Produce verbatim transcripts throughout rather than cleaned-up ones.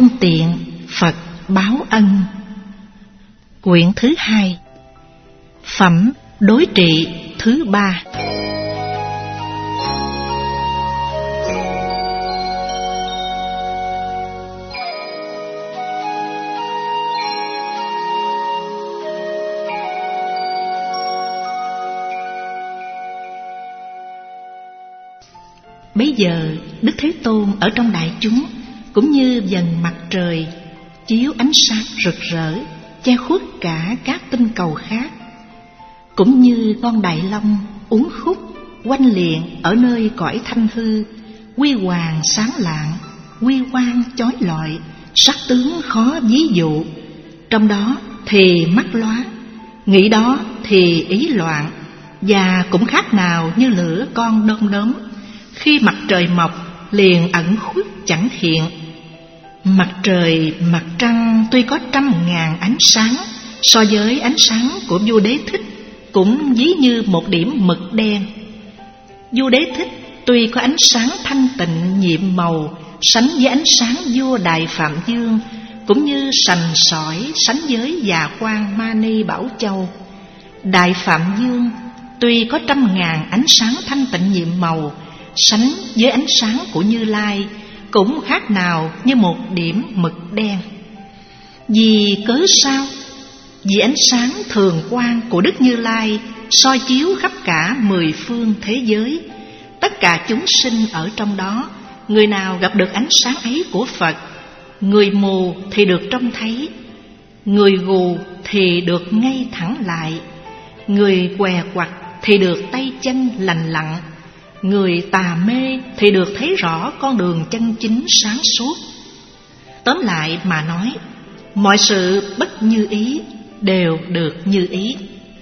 phương tiện Phật báo ân. Quyển thứ hai, phẩm đối trị thứ ba. Bấy giờ Đức Thế Tôn ở trong đại chúng cũng như dần mặt trời chiếu ánh sáng rực rỡ che khuất cả các tinh cầu khác, cũng như con đại long uốn khúc quanh liền ở nơi cõi thanh hư, huy hoàng sáng lạng, huy quang chói lọi, sắc tướng khó ví dụ. Trong đó thì mắt lóa, nghĩ đó thì ý loạn, và cũng khác nào như lửa con đom đóm, khi mặt trời mọc liền ẩn khuất chẳng hiện. Mặt trời mặt trăng tuy có trăm ngàn ánh sáng, so với ánh sáng của vua Đế Thích cũng ví như một điểm mực đen. Vua Đế Thích tuy có ánh sáng thanh tịnh nhiệm màu, sánh với ánh sáng vua Đại Phạm Dương, cũng như sành sỏi sánh với già quan Mani Bảo Châu. Đại Phạm Dương tuy có trăm ngàn ánh sáng thanh tịnh nhiệm màu, sánh với ánh sáng của Như Lai cũng khác nào như một điểm mực đen. Vì cớ sao? Vì ánh sáng thường quang của Đức Như Lai soi chiếu khắp cả mười phương thế giới. Tất cả chúng sinh ở trong đó, người nào gặp được ánh sáng ấy của Phật, người mù thì được trông thấy, người gù thì được ngay thẳng lại, người què quặt thì được tay chân lành lặn, người tà mê thì được thấy rõ con đường chân chính sáng suốt. Tóm lại mà nói, mọi sự bất như ý đều được như ý.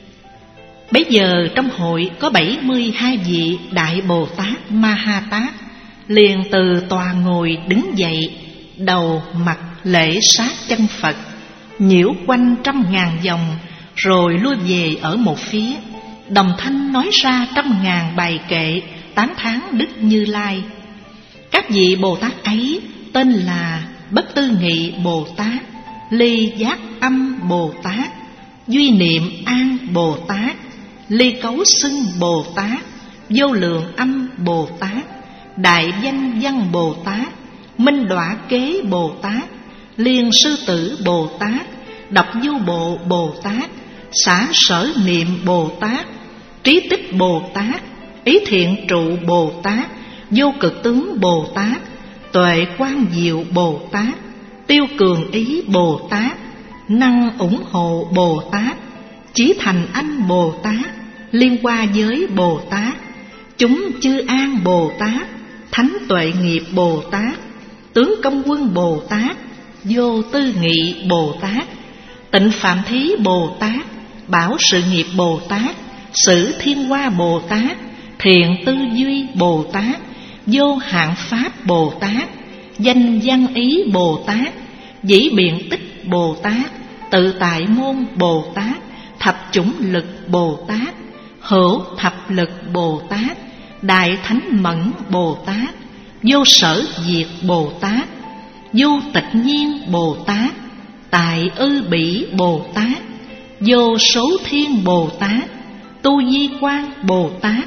Bấy giờ trong hội có bảy mươi hai vị Đại Bồ Tát Ma Ha Tát liền từ tòa ngồi đứng dậy, đầu mặt lễ sát chân Phật, nhiễu quanh trăm ngàn vòng, rồi lui về ở một phía, đồng thanh nói ra trăm ngàn bài kệ tán thán Đức Như Lai. Các vị Bồ Tát ấy tên là Bất Tư Nghị Bồ Tát, Ly Giác Âm Bồ Tát, Duy Niệm An Bồ Tát, Ly Cấu Xưng Bồ Tát, Vô Lượng Âm Bồ Tát, Đại Danh Văn Bồ Tát, Minh Đọa Kế Bồ Tát, Liên Sư Tử Bồ Tát, Độc Vô Bộ Bồ Tát, Xả Sở Niệm Bồ Tát, Trí Tích Bồ Tát, Ý Thiện Trụ Bồ Tát, Vô Cực Tướng Bồ Tát, Tuệ Quang Diệu Bồ Tát, Tiêu Cường Ý Bồ Tát, Năng ủng hộ Bồ Tát, Chí Thành Anh Bồ Tát, Liên Hoa Giới Bồ Tát, Chúng Chư An Bồ Tát, Thánh Tuệ Nghiệp Bồ Tát, Tướng Công Quân Bồ Tát, Vô Tư Nghị Bồ Tát, Tịnh Phạm Thí Bồ Tát, Bảo Sự Nghiệp Bồ Tát, Sử Thiên Hoa Bồ Tát, Thiện Tư Duy Bồ Tát, Vô Hạn Pháp Bồ Tát, Danh Văn Ý Bồ Tát, Dĩ Biện Tích Bồ Tát, Tự Tại Môn Bồ Tát, Thập Chủng Lực Bồ Tát, Hữu Thập Lực Bồ Tát, Đại Thánh Mẫn Bồ Tát, Vô Sở Diệt Bồ Tát, Vô Tịch Nhiên Bồ Tát, Tại Ư Bỉ Bồ Tát, Vô Số Thiên Bồ Tát, Tu Di Quang Bồ Tát,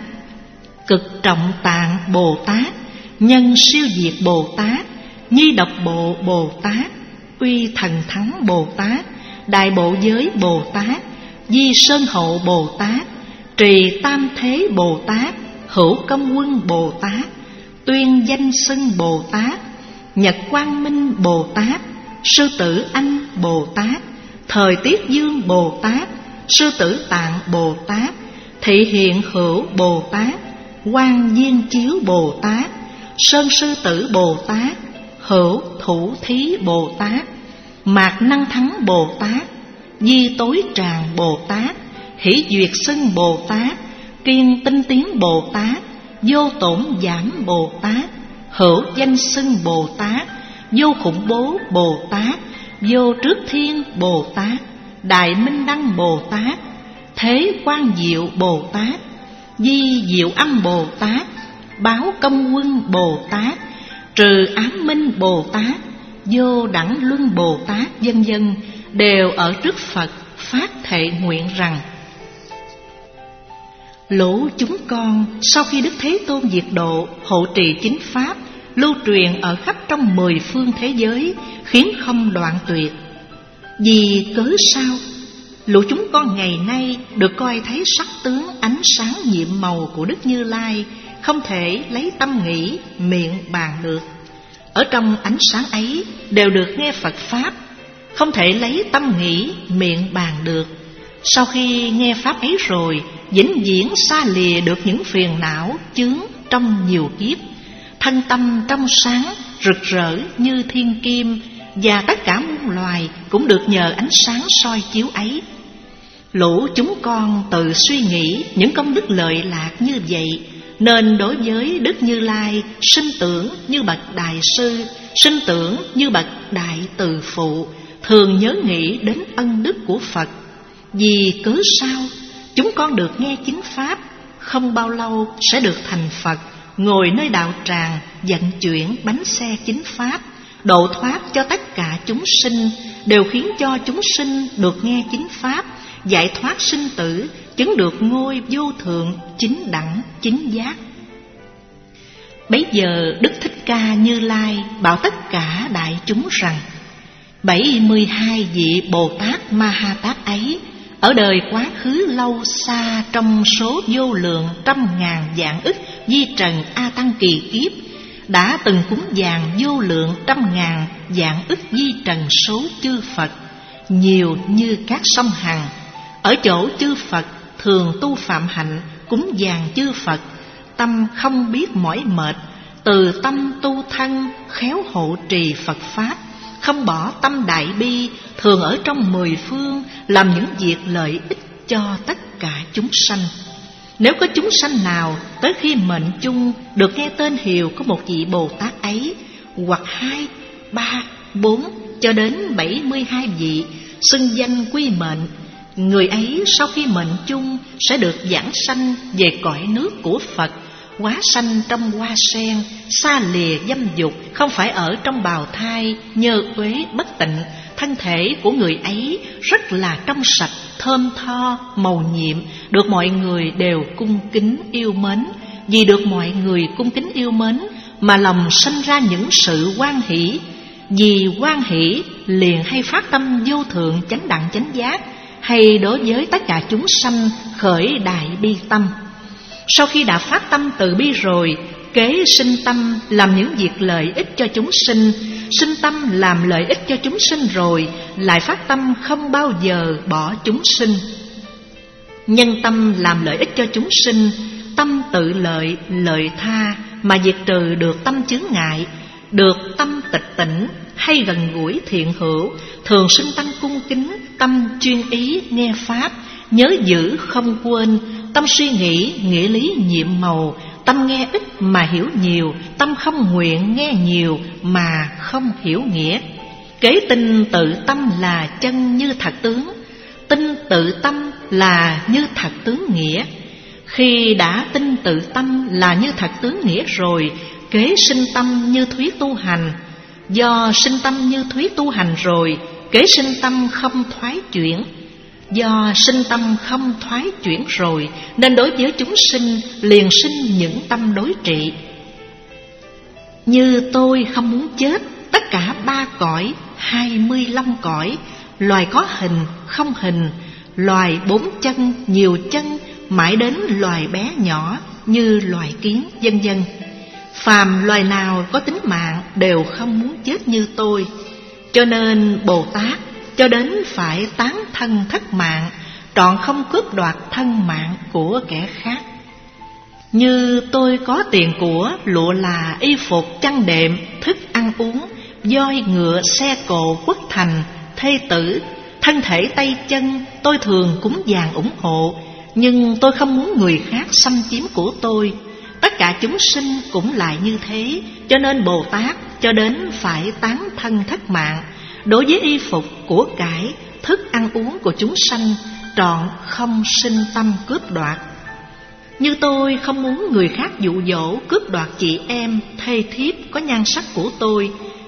Cực Trọng Tạng Bồ Tát, Nhân Siêu Diệt Bồ Tát, Nhi Độc Bộ Bồ Tát, Uy Thần Thắng Bồ Tát, Đại Bộ Giới Bồ Tát, Di Sơn Hậu Bồ Tát, Trì Tam Thế Bồ Tát, Hữu Công Quân Bồ Tát, Tuyên Danh Xưng Bồ Tát, Nhật Quang Minh Bồ Tát, Sư Tử Anh Bồ Tát, Thời Tiết Dương Bồ Tát, Sư Tử Tạng Bồ Tát, Thị Hiện Hữu Bồ Tát, Quang Viên Chiếu Bồ Tát, Sơn Sư Tử Bồ Tát, Hữu Thủ Thí Bồ Tát, Mạc Năng Thắng Bồ Tát, Di Tối Tràng Bồ Tát, Hỷ Duyệt Xưng Bồ Tát, Kiên Tinh Tiến Bồ Tát, Vô Tổn Giảm Bồ Tát, Hữu Danh Xưng Bồ Tát, Vô Khủng Bố Bồ Tát, Vô Trước Thiên Bồ Tát, Đại Minh Đăng Bồ Tát, Thế Quang Diệu Bồ Tát, Di Diệu Âm Bồ Tát, Báo Công Quân Bồ Tát, Trừ Ám Minh Bồ Tát, Vô Đẳng Luân Bồ Tát vân vân đều ở trước Phật phát thệ nguyện rằng: lũ chúng con sau khi Đức Thế Tôn diệt độ, hộ trì chính pháp, lưu truyền ở khắp trong mười phương thế giới, khiến không đoạn tuyệt. Vì cớ sao? Lũ chúng con ngày nay được coi thấy sắc tướng ánh sáng nhiệm màu của Đức Như Lai, không thể lấy tâm nghĩ, miệng bàn được. Ở trong ánh sáng ấy đều được nghe Phật Pháp, không thể lấy tâm nghĩ, miệng bàn được. Sau khi nghe Pháp ấy rồi, vĩnh viễn xa lìa được những phiền não, chướng trong nhiều kiếp. Thân tâm trong sáng, rực rỡ như thiên kim, và tất cả muôn loài cũng được nhờ ánh sáng soi chiếu ấy. Lũ chúng con tự suy nghĩ những công đức lợi lạc như vậy, nên đối với Đức Như Lai sinh tưởng như bậc đại sư, sinh tưởng như bậc đại từ phụ, thường nhớ nghĩ đến ân đức của Phật. Vì cớ sao? Chúng con được nghe chính pháp, không bao lâu sẽ được thành Phật, ngồi nơi đạo tràng vận chuyển bánh xe chính pháp, độ thoát cho tất cả chúng sinh, đều khiến cho chúng sinh được nghe chính pháp, giải thoát sinh tử, chứng được ngôi vô thượng chính đẳng chính giác. Bấy giờ Đức Thích Ca Như Lai bảo tất cả đại chúng rằng: bảy mươi hai vị Bồ Tát Ma Ha Tát ấy, ở đời quá khứ lâu xa, trong số vô lượng trăm ngàn vạn ức di trần A Tăng kỳ kiếp, đã từng cúng dường vô lượng trăm ngàn vạn ức di trần số chư Phật, nhiều như các sông Hằng. Ở chỗ chư Phật thường tu phạm hạnh, cúng dường chư Phật, tâm không biết mỏi mệt, từ tâm tu thân, khéo hộ trì Phật Pháp, không bỏ tâm đại bi, thường ở trong mười phương, làm những việc lợi ích cho tất cả chúng sanh. Nếu có chúng sanh nào tới khi mệnh chung được nghe tên hiệu của một vị Bồ Tát ấy, hoặc hai, ba, bốn cho đến bảy mươi hai vị, xưng danh quy mệnh, người ấy sau khi mệnh chung sẽ được giảng sanh về cõi nước của Phật, hóa sanh trong hoa sen, xa lìa dâm dục, không phải ở trong bào thai nhơ uế bất tịnh. Thân thể của người ấy rất là trong sạch, thơm tho, màu nhiệm, được mọi người đều cung kính yêu mến. Vì được mọi người cung kính yêu mến mà lòng sanh ra những sự hoan hỷ. Vì hoan hỷ liền hay phát tâm vô thượng chánh đẳng chánh giác, hay đối với tất cả chúng sanh khởi đại bi tâm. Sau khi đã phát tâm từ bi rồi, kế sinh tâm làm những việc lợi ích cho chúng sinh. Sinh tâm làm lợi ích cho chúng sinh rồi, lại phát tâm không bao giờ bỏ chúng sinh. Nhân tâm làm lợi ích cho chúng sinh, tâm tự lợi, lợi tha, mà diệt trừ được tâm chướng ngại, được tâm tịch tỉnh hay gần gũi thiện hữu, thường sinh tâm cung kính, tâm chuyên ý nghe pháp, nhớ giữ không quên, tâm suy nghĩ nghĩa lý nhiệm màu, tâm nghe ít mà hiểu nhiều, tâm không nguyện nghe nhiều mà không hiểu nghĩa. Kế tin tự tâm là chân như thật tướng, tin tự tâm là như thật tướng nghĩa. Khi đã tin tự tâm là như thật tướng nghĩa rồi, kế sinh tâm như thuyết tu hành. Do sinh tâm như thuyết tu hành rồi, kế sinh tâm không thoái chuyển. Do sinh tâm không thoái chuyển rồi, nên đối với chúng sinh liền sinh những tâm đối trị. Như tôi không muốn chết, tất cả ba cõi, hai mươi lăm cõi, loài có hình, không hình, loài bốn chân, nhiều chân, mãi đến loài bé nhỏ như loài kiến, vân vân. Phàm loài nào có tính mạng đều không muốn chết như tôi. Cho nên Bồ Tát cho đến phải tán thân thất mạng, trọn không cướp đoạt thân mạng của kẻ khác. Như tôi có tiền của, lụa là, y phục, chăn đệm, thức ăn uống, voi ngựa, xe cộ, quốc thành, thê tử, thân thể tay chân, tôi thường cúng dường ủng hộ. Nhưng tôi không muốn người khác xâm chiếm của tôi. Tất cả chúng sinh cũng lại như thế. Cho nên Bồ Tát cho đến phải tán thân thất mạng, đối với y phục, của cải, thức ăn uống của chúng sanh, trọn không sinh tâm cướp đoạt. Như tôi không muốn người khác dụ dỗ cướp đoạt chị em, thê thiếp có nhan sắc của tôi.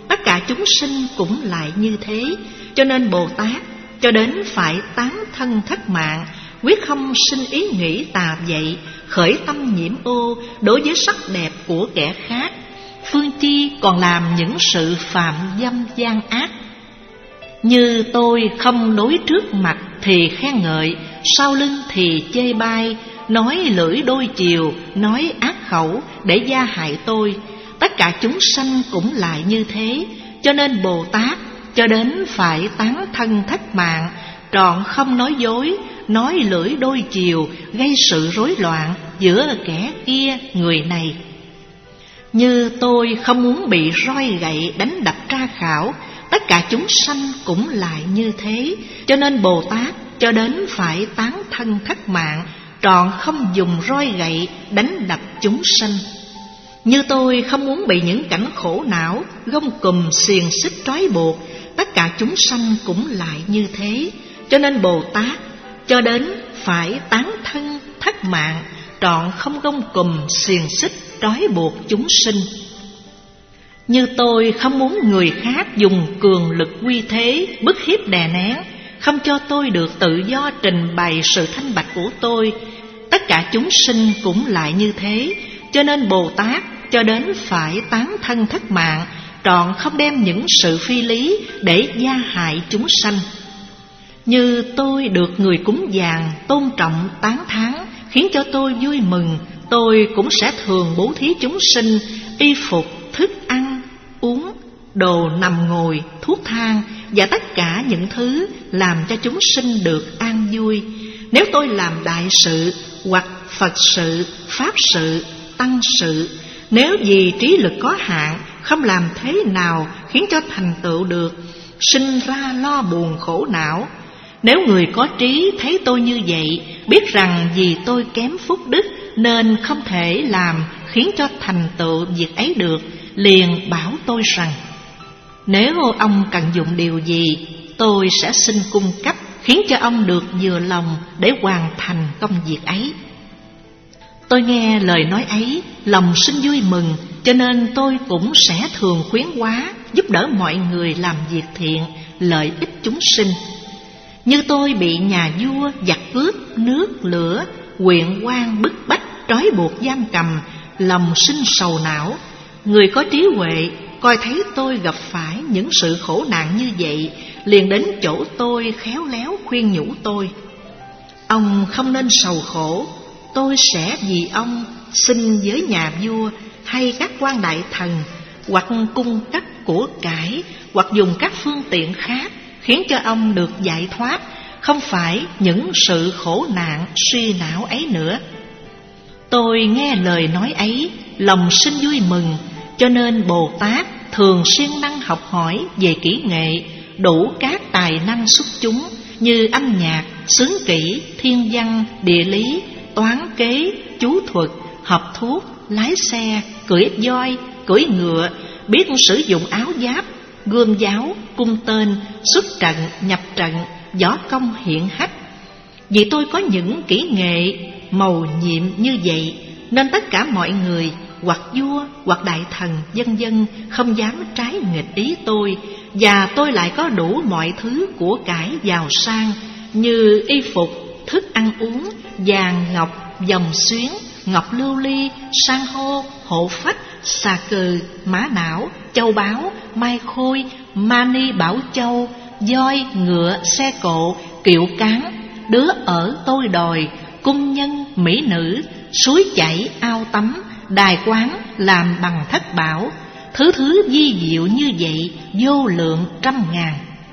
tất cả chúng sinh cũng lại như thế. Cho nên Bồ Tát cho đến phải tán thân thất mạng, quyết không sinh ý nghĩ tà vậy, khởi tâm nhiễm ô đối với sắc đẹp của kẻ khác, phương chi còn làm những sự phạm dâm gian ác. Như tôi không đối trước mặt thì khen ngợi, sau lưng thì chê bai, nói lưỡi đôi chiều, nói ác khẩu để gia hại tôi. Tất cả chúng sanh cũng lại như thế. Cho nên Bồ Tát cho đến phải tán thân thất mạng, trọn không nói dối, nói lưỡi đôi chiều, gây sự rối loạn giữa kẻ kia người này. Như tôi không muốn bị roi gậy đánh đập tra khảo, tất cả chúng sanh cũng lại như thế. Cho nên Bồ Tát cho đến phải tán thân thất mạng, trọn không dùng roi gậy đánh đập chúng sanh. Như tôi không muốn bị những cảnh khổ não, gông cùm xiềng xích trói buộc, tất cả chúng sanh cũng lại như thế. Cho nên Bồ Tát cho đến phải tán thân thất mạng, trọn không gông cùm xiềng xích trói buộc chúng sinh. Như tôi không muốn người khác dùng cường lực uy thế bức hiếp đè nén, không cho tôi được tự do trình bày sự thanh bạch của tôi, tất cả chúng sinh cũng lại như thế. Cho nên Bồ Tát cho đến phải tán thân thất mạng, trọn không đem những sự phi lý để gia hại chúng sanh. Như tôi được người cúng dường tôn trọng tán thán, khiến cho tôi vui mừng, tôi cũng sẽ thường bố thí chúng sinh y phục, thức ăn, uống, đồ nằm ngồi, thuốc thang và tất cả những thứ làm cho chúng sinh được an vui. Nếu tôi làm đại sự hoặc Phật sự, Pháp sự, Tăng sự, nếu vì trí lực có hạn, không làm thế nào khiến cho thành tựu được, sinh ra lo buồn khổ não. Nếu người có trí thấy tôi như vậy, biết rằng vì tôi kém phúc đức nên không thể làm khiến cho thành tựu việc ấy được, liền bảo tôi rằng: nếu ông cần dụng điều gì, tôi sẽ xin cung cấp, khiến cho ông được vừa lòng để hoàn thành công việc ấy. Tôi nghe lời nói ấy, lòng sinh vui mừng, cho nên tôi cũng sẽ thường khuyến hóa, giúp đỡ mọi người làm việc thiện, lợi ích chúng sinh. Như tôi bị nhà vua giặc cướp, nước, lửa, huyện quan bức bách, trói buộc giam cầm, lòng sinh sầu não. Người có trí huệ coi thấy tôi gặp phải những sự khổ nạn như vậy, liền đến chỗ tôi khéo léo khuyên nhủ tôi: ông không nên sầu khổ, tôi sẽ vì ông xin với nhà vua hay các quan đại thần, hoặc cung cấp của cải, hoặc dùng các phương tiện khác, khiến cho ông được giải thoát, không phải những sự khổ nạn suy não ấy nữa. Tôi nghe lời nói ấy, lòng sinh vui mừng, cho nên Bồ Tát thường siêng năng học hỏi về kỹ nghệ, đủ các tài năng xuất chúng như âm nhạc, xướng kỹ, thiên văn, địa lý, toán kế, chú thuật, học thuốc, lái xe, cưỡi voi, cưỡi ngựa, biết sử dụng áo giáp, gươm giáo, cung tên, xuất trận, nhập trận, võ công hiển hách. Vì tôi có những kỹ nghệ mầu nhiệm như vậy, nên tất cả mọi người, hoặc vua, hoặc đại thần, vân vân không dám trái nghịch ý tôi. Và tôi lại có đủ mọi thứ của cải giàu sang, như y phục, thức ăn uống, vàng ngọc, vòng xuyến, ngọc lưu ly, san hô, hộ phách, xà cừ, mã não, châu báu, mai khôi, mani bảo châu, voi, ngựa, xe cộ, kiệu cán, đứa ở tôi đòi, cung nhân, mỹ nữ, suối chảy, ao tắm, đài quán làm bằng thất bảo, thứ thứ vi diệu như vậy, vô lượng trăm ngàn.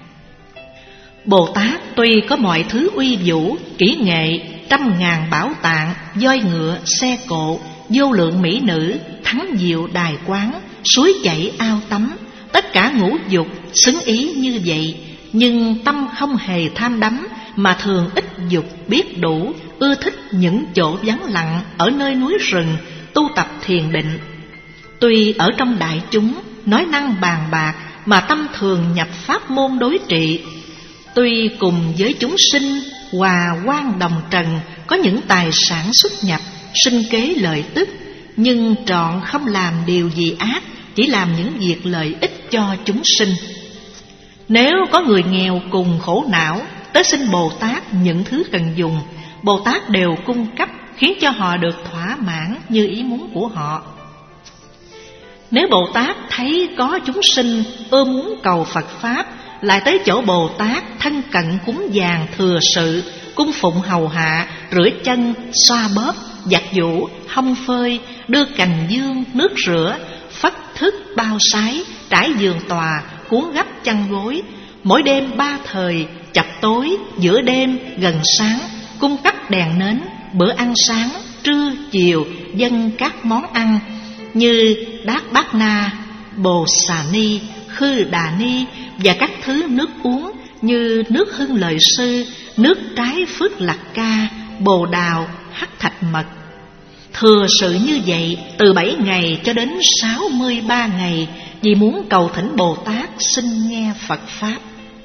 Bồ Tát tuy có mọi thứ uy vũ, kỹ nghệ, trăm ngàn bảo tạng, voi ngựa, xe cộ, vô lượng mỹ nữ, thắng diệu đài quán, suối chảy ao tắm, tất cả ngũ dục xứng ý như vậy, nhưng tâm không hề tham đắm, mà thường ít dục biết đủ, ưa thích những chỗ vắng lặng ở nơi núi rừng, tu tập thiền định. Tuy ở trong đại chúng nói năng bàn bạc, mà tâm thường nhập pháp môn đối trị. Tuy cùng với chúng sinh hòa quan đồng trần, có những tài sản xuất nhập, sinh kế lợi tức, nhưng trọn không làm điều gì ác, chỉ làm những việc lợi ích cho chúng sinh. Nếu có người nghèo cùng khổ não tới xin Bồ Tát những thứ cần dùng, Bồ Tát đều cung cấp, khiến cho họ được thỏa mãn như ý muốn của họ. Nếu Bồ Tát thấy có chúng sinh ưa muốn cầu Phật Pháp, lại tới chỗ Bồ Tát thân cận cúng dường thừa sự, cung phụng hầu hạ, rửa chân, xoa bóp, giặt giũ, hong phơi, đưa cành dương, nước rửa, phất thức bao sái, trải giường tòa, cuốn gấp chăn gối, mỗi đêm ba thời, chập tối, giữa đêm, gần sáng, cung cấp đèn nến, bữa ăn sáng, trưa, chiều, dâng các món ăn như đát bát na, bồ xà ni, khư đà ni và các thứ nước uống như nước hưng lợi sư, nước trái phước lạc ca, bồ đào, hắc thạch mật. Thừa sự như vậy từ bảy ngày cho đến sáu mươi ba ngày, vì muốn cầu thỉnh Bồ Tát xin nghe Phật Pháp.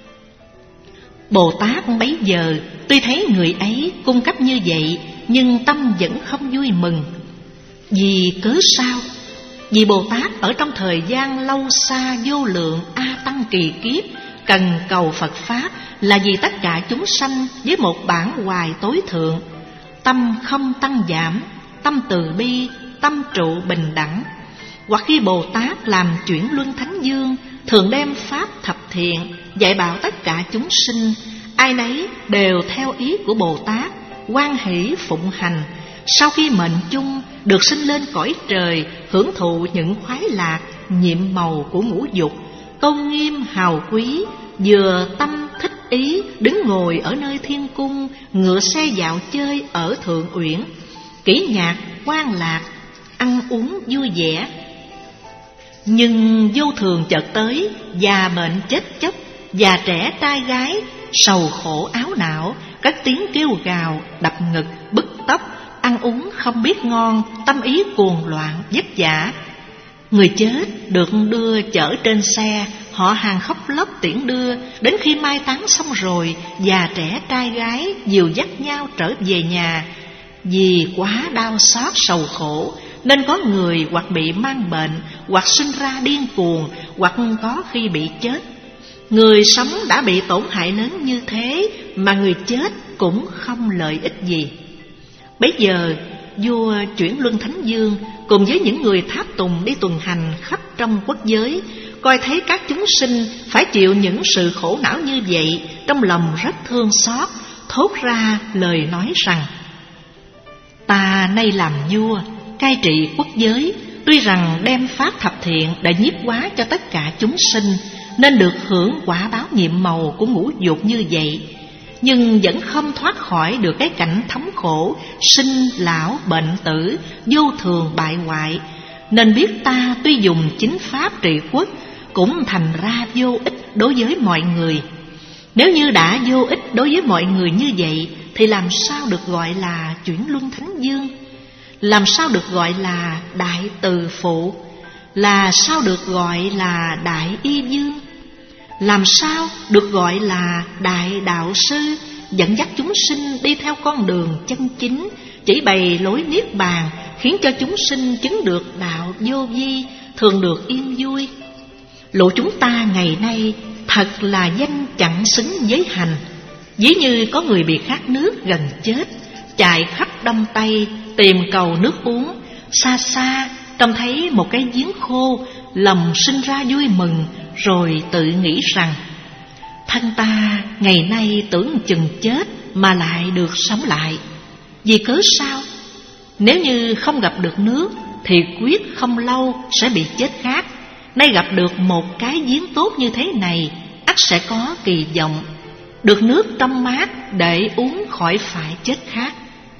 Bồ Tát bấy giờ tuy thấy người ấy cung cấp như vậy, nhưng tâm vẫn không vui mừng. Vì cớ sao? Vì Bồ Tát ở trong thời gian lâu xa vô lượng A Tăng kỳ kiếp cần cầu Phật Pháp là vì tất cả chúng sanh với một bản hoài tối thượng, tâm không tăng giảm, tâm từ bi, tâm trụ bình đẳng. Hoặc khi Bồ Tát làm chuyển luân thánh dương, thường đem Pháp thập thiện dạy bảo tất cả chúng sinh, ai nấy đều theo ý của Bồ Tát, hoan hỷ phụng hành. Sau khi mệnh chung được sinh lên cõi trời, hưởng thụ những khoái lạc, nhiệm màu của ngũ dục, tôn nghiêm hào quý, vừa tâm thích ý, đứng ngồi ở nơi thiên cung, ngựa xe dạo chơi ở thượng uyển, kỹ nhạc, quan lạc, ăn uống vui vẻ. Nhưng vô thường chợt tới, già bệnh chết chóc, già trẻ trai gái, sầu khổ áo não, các tiếng kêu gào, đập ngực, bứt tóc, ăn uống không biết ngon, tâm ý cuồng loạn, vất vả. Người chết được đưa chở trên xe, họ hàng khóc lóc tiễn đưa. Đến khi mai táng xong rồi, già trẻ trai gái dìu dắt nhau trở về nhà. Vì quá đau xót sầu khổ, nên có người hoặc bị mang bệnh, hoặc sinh ra điên cuồng, hoặc có khi bị chết. Người sống đã bị tổn hại lớn như thế, mà người chết cũng không lợi ích gì. Bấy giờ vua Chuyển Luân Thánh Dương cùng với những người tháp tùng đi tuần hành khắp trong quốc giới, coi thấy các chúng sinh phải chịu những sự khổ não như vậy, trong lòng rất thương xót, thốt ra lời nói rằng: Ta nay làm vua, cai trị quốc giới, tuy rằng đem Pháp thập thiện đã nhiếp hóa cho tất cả chúng sinh, nên được hưởng quả báo nhiệm màu của ngũ dục như vậy, nhưng vẫn không thoát khỏi được cái cảnh thống khổ, sinh lão bệnh tử, vô thường bại hoại. Nên biết ta tuy dùng chính Pháp trị quốc, cũng thành ra vô ích đối với mọi người. Nếu như đã vô ích đối với mọi người như vậy, thì làm sao được gọi là Chuyển Luân Thánh Dương? Làm sao được gọi là Đại Từ Phụ? Là sao được gọi là Đại Y Dương? Làm sao được gọi là Đại Đạo Sư, dẫn dắt chúng sinh đi theo con đường chân chính, chỉ bày lối niết bàn, khiến cho chúng sinh chứng được đạo vô vi, thường được yên vui. Lộ chúng ta ngày nay thật là danh chẳng xứng với hành. Ví như có người bị khát nước gần chết, chạy khắp Đông Tây tìm cầu nước uống, xa xa trông thấy một cái giếng khô, lòng sinh ra vui mừng, rồi tự nghĩ rằng: thân ta ngày nay tưởng chừng chết mà lại được sống lại. Vì cớ sao? Nếu như không gặp được nước thì quyết không lâu sẽ bị chết khát. Nay gặp được một cái giếng tốt như thế này, ắt sẽ có kỳ vọng được nước trong mát để uống khỏi phải chết khát.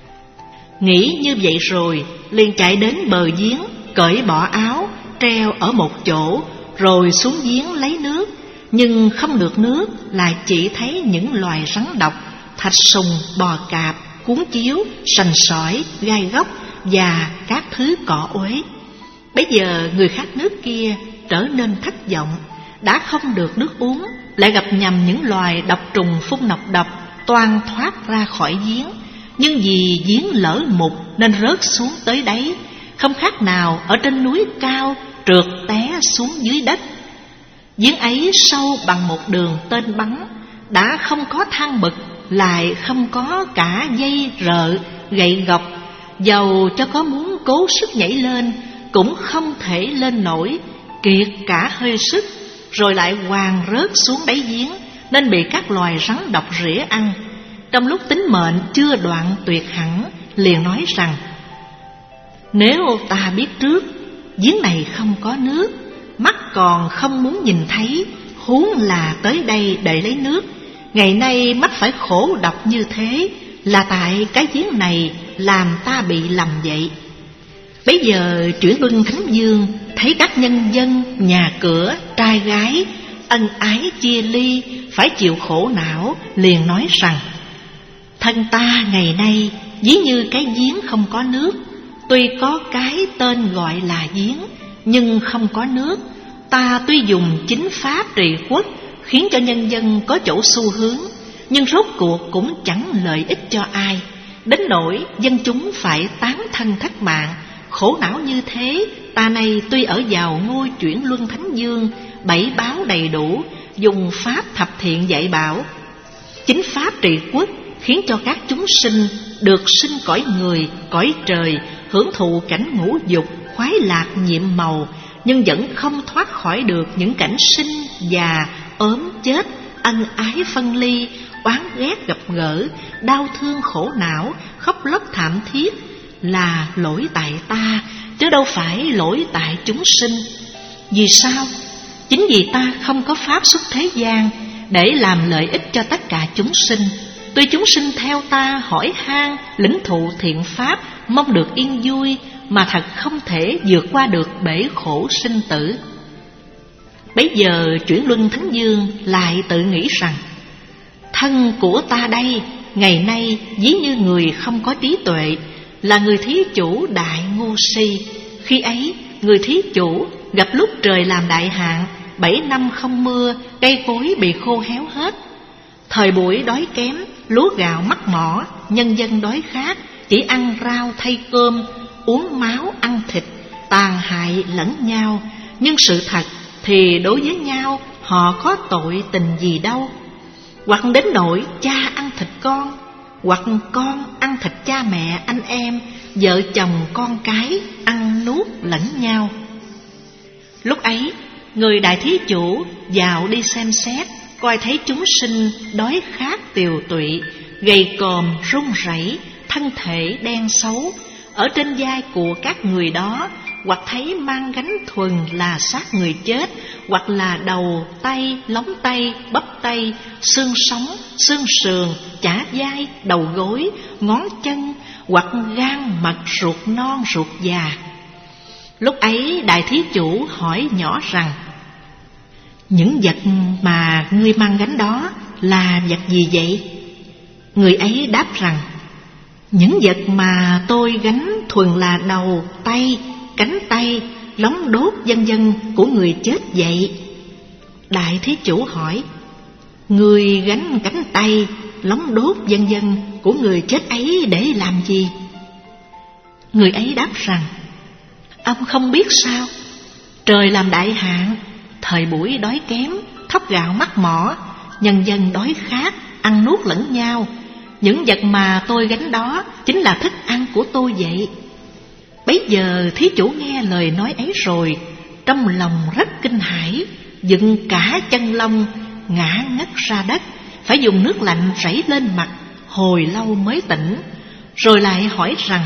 Nghĩ như vậy rồi, liền chạy đến bờ giếng, cởi bỏ áo, treo ở một chỗ, rồi xuống giếng lấy nước. Nhưng không được nước, lại chỉ thấy những loài rắn độc, thạch sùng, bò cạp, cuốn chiếu, sành sỏi, gai góc và các thứ cỏ uế. Bấy giờ người khát nước kia trở nên thất vọng, đã không được nước uống, lại gặp nhầm những loài độc trùng phun nọc độc, toan thoát ra khỏi giếng. Nhưng vì giếng lở mục nên rớt xuống tới đáy, không khác nào ở trên núi cao trượt té xuống dưới đất. Giếng ấy sâu bằng một đường tên bắn, đã không có thang bậc, lại không có cả dây rợ, gậy gộc. Dầu cho có muốn cố sức nhảy lên cũng không thể lên nổi, kiệt cả hơi sức, rồi lại hoàn rớt xuống đáy giếng, nên bị các loài rắn độc rỉa ăn. Trong lúc tính mệnh chưa đoạn tuyệt hẳn, liền nói rằng: nếu ta biết trước giếng này không có nước, mắt còn không muốn nhìn thấy, huống là tới đây để lấy nước. Ngày nay mắt phải khổ độc như thế, là tại cái giếng này làm ta bị lầm vậy. Bấy giờ Chuyển Luân Thánh Dương thấy các nhân dân, nhà cửa, trai gái ân ái chia ly, phải chịu khổ não, liền nói rằng: thân ta ngày nay ví như cái giếng không có nước. Tuy có cái tên gọi là giếng, nhưng không có nước. Ta tuy dùng chính pháp trị quốc, khiến cho nhân dân có chỗ xu hướng, nhưng rốt cuộc cũng chẳng lợi ích cho ai. Đến nỗi dân chúng phải tán thân thất mạng, khổ não như thế. Ta nay tuy ở vào ngôi Chuyển Luân Thánh Dương, bảy báo đầy đủ, dùng pháp thập thiện dạy bảo, chính pháp trị quốc, khiến cho các chúng sinh được sinh cõi người, cõi trời, hưởng thụ cảnh ngũ dục, khoái lạc nhiệm màu, nhưng vẫn không thoát khỏi được những cảnh sinh, già, ốm, chết, ân ái phân ly, oán ghét gặp gỡ, đau thương khổ não, khóc lóc thảm thiết. Là lỗi tại ta, chứ đâu phải lỗi tại chúng sinh. Vì sao? Chính vì ta không có pháp xuất thế gian để làm lợi ích cho tất cả chúng sinh. Tuy chúng sinh theo ta hỏi han, lĩnh thụ thiện pháp, mong được yên vui, mà thật không thể vượt qua được bể khổ sinh tử. Bấy giờ Chuyển Luân Thánh Dương lại tự nghĩ rằng: thân của ta đây ngày nay ví như người không có trí tuệ, là người thí chủ đại ngu si. Khi ấy người thí chủ gặp lúc trời làm đại hạn, bảy năm không mưa, cây cối bị khô héo hết. Thời buổi đói kém, lúa gạo mắc mỏ, nhân dân đói khát, chỉ ăn rau thay cơm, uống máu ăn thịt, tàn hại lẫn nhau. Nhưng sự thật thì đối với nhau họ có tội tình gì đâu. Hoặc đến nỗi cha ăn thịt con, hoặc con ăn thịt cha mẹ anh em, vợ chồng con cái ăn nuốt lẫn nhau. Lúc ấy người đại thí chủ vào đi xem xét, coi thấy chúng sinh đói khát tiều tụy, gầy còm run rẩy, thân thể đen xấu. Ở trên vai của các người đó, hoặc thấy mang gánh thuần là xác người chết, hoặc là đầu, tay, lóng tay, bắp tay, xương sống, xương sườn, chả vai, đầu gối, ngón chân, hoặc gan mật, ruột non, ruột già. Lúc ấy đại thí chủ hỏi nhỏ rằng: những vật mà ngươi mang gánh đó là vật gì vậy? Người ấy đáp rằng: những vật mà tôi gánh thuần là đầu, tay, cánh tay, lóng đốt vân vân của người chết vậy. Đại thí chủ hỏi: người gánh cánh tay, lóng đốt vân vân của người chết ấy để làm gì? Người ấy đáp rằng: ông không biết sao? Trời làm đại hạn, thời buổi đói kém, thóc gạo mắc mỏ, nhân dân đói khát, ăn nuốt lẫn nhau. Những vật mà tôi gánh đó chính là thức ăn của tôi vậy. Bấy giờ thí chủ nghe lời nói ấy rồi, trong lòng rất kinh hãi, dựng cả chân lông, ngã ngất ra đất, phải dùng nước lạnh rảy lên mặt, hồi lâu mới tỉnh. Rồi lại hỏi rằng: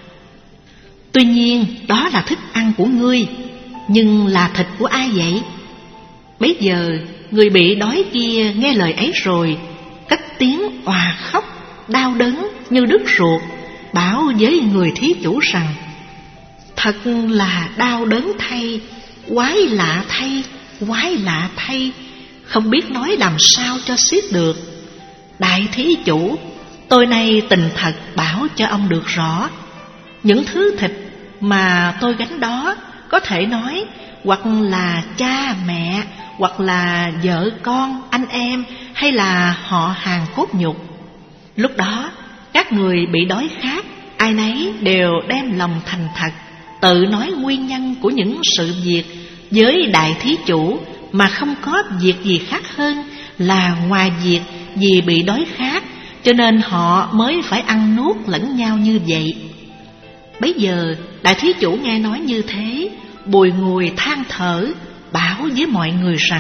tuy nhiên đó là thức ăn của ngươi, nhưng là thịt của ai vậy? Bấy giờ người bị đói kia nghe lời ấy rồi, cất tiếng òa khóc, đau đớn như đứt ruột, bảo với người thí chủ rằng: thật là đau đớn thay, quái lạ thay, quái lạ thay, không biết nói làm sao cho xiết được. Đại thí chủ, tôi nay tình thật bảo cho ông được rõ. Những thứ thịt mà tôi gánh đó có thể nói hoặc là cha mẹ, hoặc là vợ con, anh em, hay là họ hàng cốt nhục. Lúc đó các người bị đói khát, ai nấy đều đem lòng thành thật, tự nói nguyên nhân của những sự việc với đại thí chủ mà không có việc gì khác hơn là ngoài việc vì bị đói khát, cho nên họ mới phải ăn nuốt lẫn nhau như vậy. Bấy giờ đại thí chủ nghe nói như thế, bùi ngùi than thở, bảo với mọi người rằng: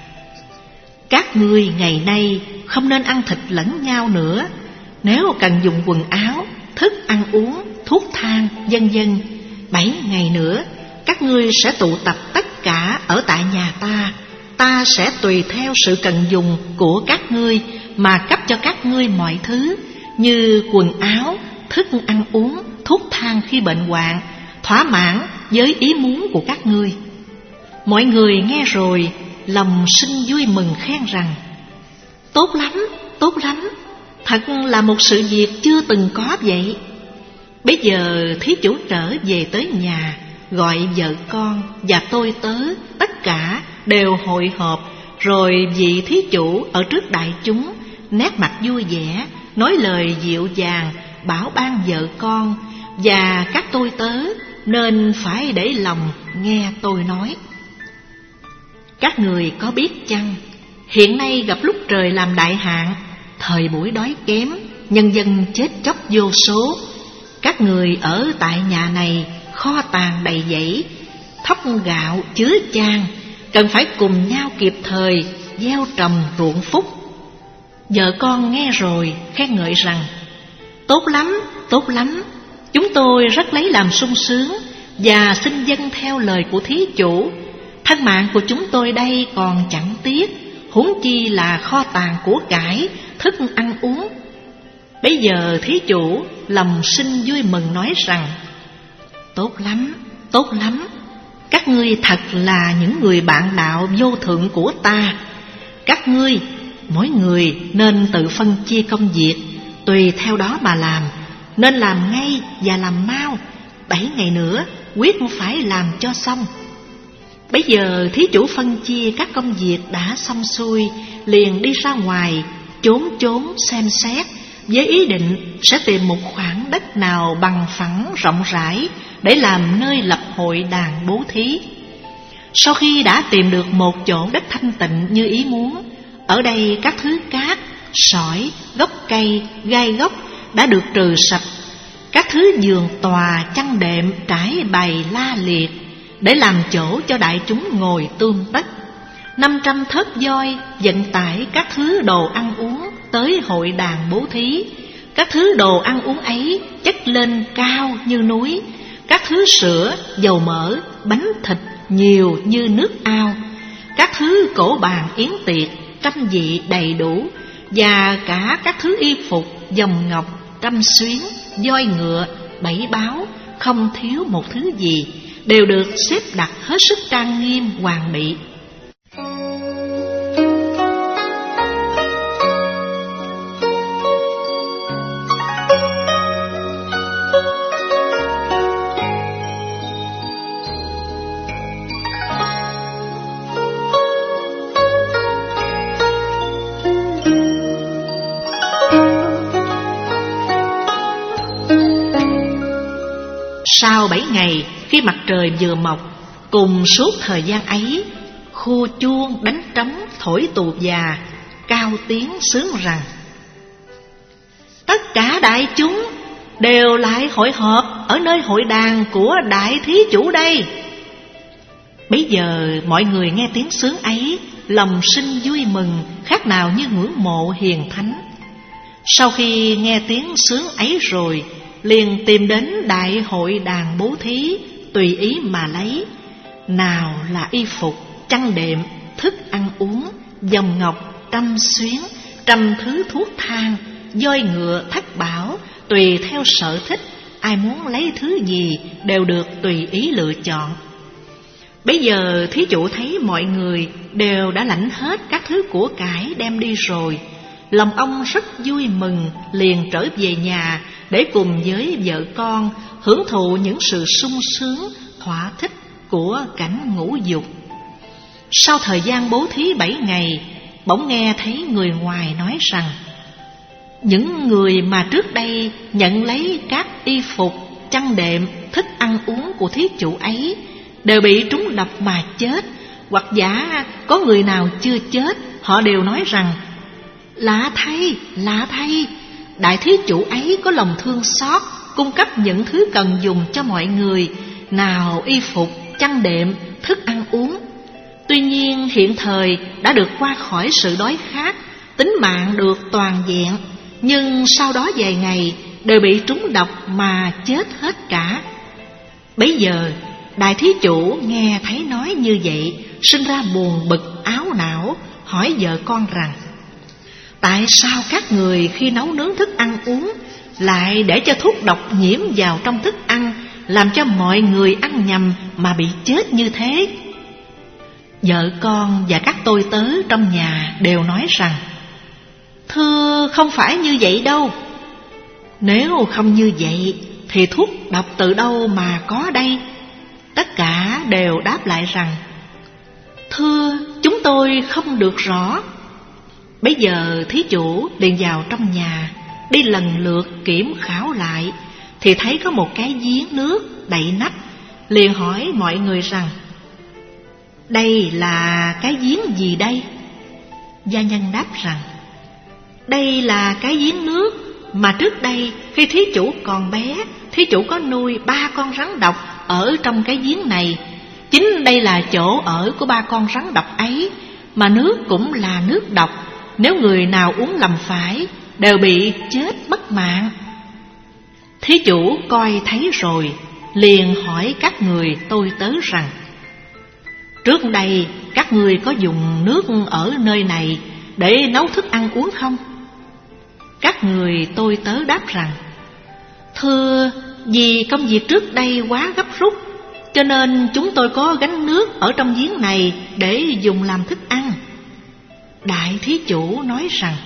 các ngươi ngày nay không nên ăn thịt lẫn nhau nữa. Nếu cần dùng quần áo, thức ăn uống, thuốc thang, vân vân, bảy ngày nữa các ngươi sẽ tụ tập tất cả ở tại nhà ta. Ta sẽ tùy theo sự cần dùng của các ngươi mà cấp cho các ngươi mọi thứ, như quần áo, thức ăn uống, thuốc thang khi bệnh hoạn, thỏa mãn với ý muốn của các ngươi. Mọi người nghe rồi, lòng sinh vui mừng khen rằng: tốt lắm, tốt lắm, thật là một sự việc chưa từng có vậy. Bây giờ thí chủ trở về tới nhà, gọi vợ con và tôi tớ tất cả đều hội họp, rồi vị thí chủ ở trước đại chúng, nét mặt vui vẻ, nói lời dịu dàng, bảo ban vợ con và các tôi tớ nên phải để lòng nghe tôi nói. Các người có biết chăng, hiện nay gặp lúc trời làm đại hạn, thời buổi đói kém, nhân dân chết chóc vô số. Các người ở tại nhà này, kho tàng đầy dẫy, thóc gạo chứa chan, cần phải cùng nhau kịp thời gieo trồng ruộng phúc. Vợ con nghe rồi khen ngợi rằng: tốt lắm, tốt lắm, chúng tôi rất lấy làm sung sướng và xin dâng theo lời của thí chủ. Thân mạng của chúng tôi đây còn chẳng tiếc, huống chi là kho tàng của cải, thức ăn uống. Bây giờ thí chủ lòng sinh vui mừng nói rằng: tốt lắm, tốt lắm, các ngươi thật là những người bạn đạo vô thượng của ta. Các ngươi, mỗi người nên tự phân chia công việc, tùy theo đó mà làm, nên làm ngay và làm mau. Bảy ngày nữa quyết phải làm cho xong. Bây giờ thí chủ phân chia các công việc đã xong xuôi, liền đi ra ngoài, chốn chốn xem xét, với ý định sẽ tìm một khoảng đất nào bằng phẳng rộng rãi để làm nơi lập hội đàn bố thí. Sau khi đã tìm được một chỗ đất thanh tịnh như ý muốn, ở đây các thứ cát, sỏi, gốc cây, gai gốc đã được trừ sạch. Các thứ giường tòa, chăn đệm trải bày la liệt để làm chỗ cho đại chúng ngồi tươm tất. Năm trăm thớt voi vận tải các thứ đồ ăn uống tới hội đàn bố thí. Các thứ đồ ăn uống ấy chất lên cao như núi. Các thứ sữa, dầu mỡ, bánh thịt nhiều như nước ao. Các thứ cổ bàn yến tiệc, trăm vị đầy đủ. Và cả các thứ y phục, dòng ngọc, trăm xuyến, voi ngựa, bảy báo, không thiếu một thứ gì, đều được xếp đặt hết sức trang nghiêm hoàn mỹ. Sau bảy ngày, khi mặt trời vừa mọc, cùng suốt thời gian ấy, khu chuông đánh trống thổi tù già, cao tiếng sướng rằng: tất cả đại chúng đều lại hội họp ở nơi hội đàn của đại thí chủ đây. Bấy giờ mọi người nghe tiếng sướng ấy, lòng sinh vui mừng, khác nào như ngưỡng mộ hiền thánh. Sau khi nghe tiếng sướng ấy rồi, liền tìm đến đại hội đàn bố thí, tùy ý mà lấy. Nào là y phục, chăn đệm, thức ăn uống, dòng ngọc, trăm xuyến, trăm thứ thuốc thang, voi ngựa, thất bảo, tùy theo sở thích, ai muốn lấy thứ gì đều được tùy ý lựa chọn. Bây giờ thí chủ thấy mọi người đều đã lãnh hết các thứ của cải đem đi rồi, lòng ông rất vui mừng, liền trở về nhà để cùng với vợ con hưởng thụ những sự sung sướng, thỏa thích của cảnh ngũ dục. Sau thời gian bố thí bảy ngày, bỗng nghe thấy người ngoài nói rằng: những người mà trước đây nhận lấy các y phục, chăn đệm, thức ăn uống của thí chủ ấy đều bị trúng độc mà chết, hoặc giả có người nào chưa chết, họ đều nói rằng: lạ thay, lạ thay, đại thí chủ ấy có lòng thương xót, cung cấp những thứ cần dùng cho mọi người, nào y phục, chăn đệm, thức ăn uống. Tuy nhiên hiện thời đã được qua khỏi sự đói khát, tính mạng được toàn vẹn, nhưng sau đó vài ngày đều bị trúng độc mà chết hết cả. Bấy giờ đại thí chủ nghe thấy nói như vậy, sinh ra buồn bực áo não, hỏi vợ con rằng: tại sao các người khi nấu nướng thức ăn uống lại để cho thuốc độc nhiễm vào trong thức ăn, làm cho mọi người ăn nhầm mà bị chết như thế? Vợ con và các tôi tớ trong nhà đều nói rằng: thưa, không phải như vậy đâu. Nếu không như vậy thì thuốc độc từ đâu mà có đây? Tất cả đều đáp lại rằng: thưa, chúng tôi không được rõ. Bấy giờ thí chủ liền vào trong nhà, đi lần lượt kiểm khảo lại, thì thấy có một cái giếng nước đậy nắp, liền hỏi mọi người rằng: đây là cái giếng gì đây? Gia nhân đáp rằng: đây là cái giếng nước mà trước đây khi thí chủ còn bé, thí chủ có nuôi ba con rắn độc ở trong cái giếng này. Chính đây là chỗ ở của ba con rắn độc ấy, mà nước cũng là nước độc, nếu người nào uống lầm phải đều bị chết mất mạng. Thí chủ coi thấy rồi, liền hỏi các người tôi tớ rằng: trước đây các người có dùng nước ở nơi này để nấu thức ăn uống không? Các người tôi tớ đáp rằng: thưa, vì công việc trước đây quá gấp rút, cho nên chúng tôi có gánh nước ở trong giếng này để dùng làm thức ăn. Đại thí chủ nói rằng: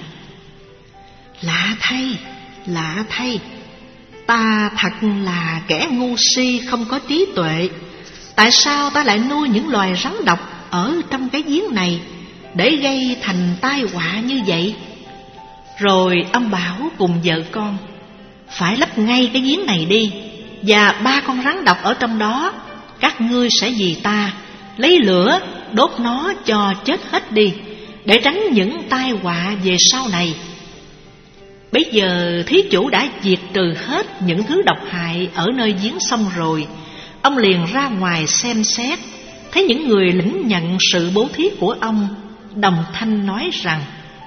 lạ thay, lạ thay, ta thật là kẻ ngu si không có trí tuệ. Tại sao ta lại nuôi những loài rắn độc ở trong cái giếng này để gây thành tai họa như vậy? Rồi ông bảo cùng vợ con: phải lấp ngay cái giếng này đi, và ba con rắn độc ở trong đó, các ngươi sẽ vì ta lấy lửa đốt nó cho chết hết đi, để tránh những tai họa về sau này. Bấy giờ thí chủ đã diệt trừ hết những thứ độc hại ở nơi giếng xong rồi, ông liền ra ngoài xem xét, thấy những người lĩnh nhận sự bố thí của ông đồng thanh nói rằng: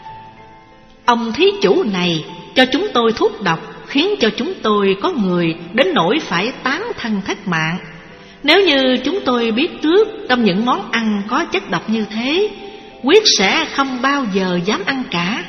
ông thí chủ này cho chúng tôi thuốc độc, khiến cho chúng tôi có người đến nỗi phải tán thân thất mạng. Nếu như chúng tôi biết trước trong những món ăn có chất độc như thế, quyết sẽ không bao giờ dám ăn cả.